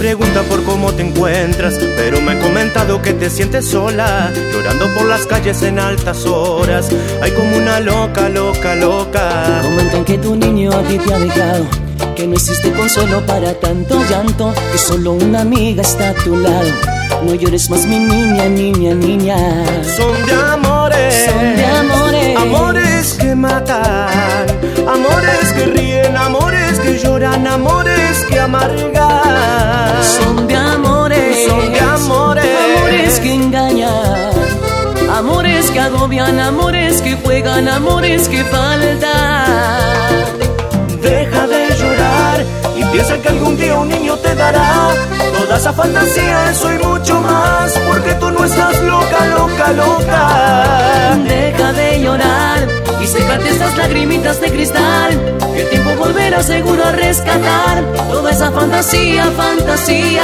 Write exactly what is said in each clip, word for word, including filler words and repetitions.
pregunta por cómo te encuentras, pero me han comentado que te sientes sola, llorando por las calles en altas horas. Hay como una loca, loca, loca. Comentan que tu niño a ti te ha dejado, que no existe consuelo para tanto llanto, que solo una amiga está a tu lado. No llores más, mi niña, niña, niña. Son de amores, son de amores, amores que matan, amores que ríen, amores que lloran, amores que amargan. Son de amores, son de amores, amores que engañan, amores que agobian, amores que juegan, amores que faltan. Deja de llorar y piensa que algún día un niño te dará toda esa fantasía, eso y mucho más, porque tú no estás loca, loca, loca. Deja de llorar y sécate esas lagrimitas de cristal, que el tiempo volverá seguro a rescatar toda esa fantasía, fantasía.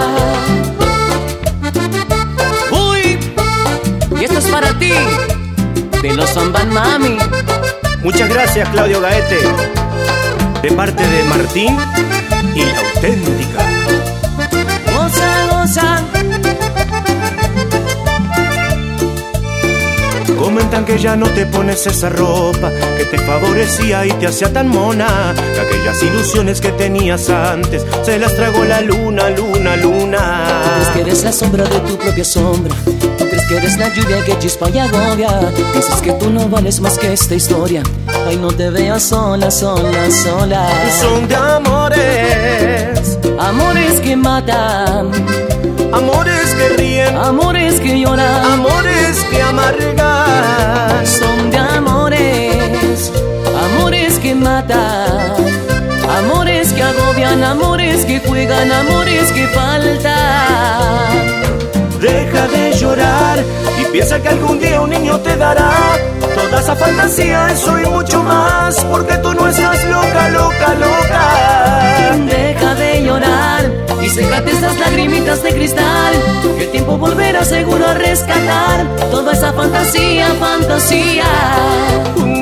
Uy, y esto es para ti, de los Zamban Mami. Muchas gracias, Claudio Gaete, de parte de Martín y La Auténtica. Goza, goza. Comentan que ya no te pones esa ropa que te favorecía y te hacía tan mona, que aquellas ilusiones que tenías antes se las tragó la luna, luna, luna. ¿Tú crees que eres la sombra de tu propia sombra? ¿Tú crees que eres la lluvia que chispa y agobia? Piensas que tú no vales más que esta historia. Ay, no te veas sola, sola, sola. Son de amores, amores que matan, amores que ríen, amores que lloran, amores que amargan. Son de amores, amores que matan, amores que agobian, amores que juegan, amores que faltan. Deja de llorar y piensa que algún día un niño te dará toda esa fantasía, eso y mucho más, porque tú no estás loca, loca, loca. Deja de llorar y sécate esas lagrimitas de cristal, que el tiempo volverá seguro a rescatar toda esa fantasía, fantasía.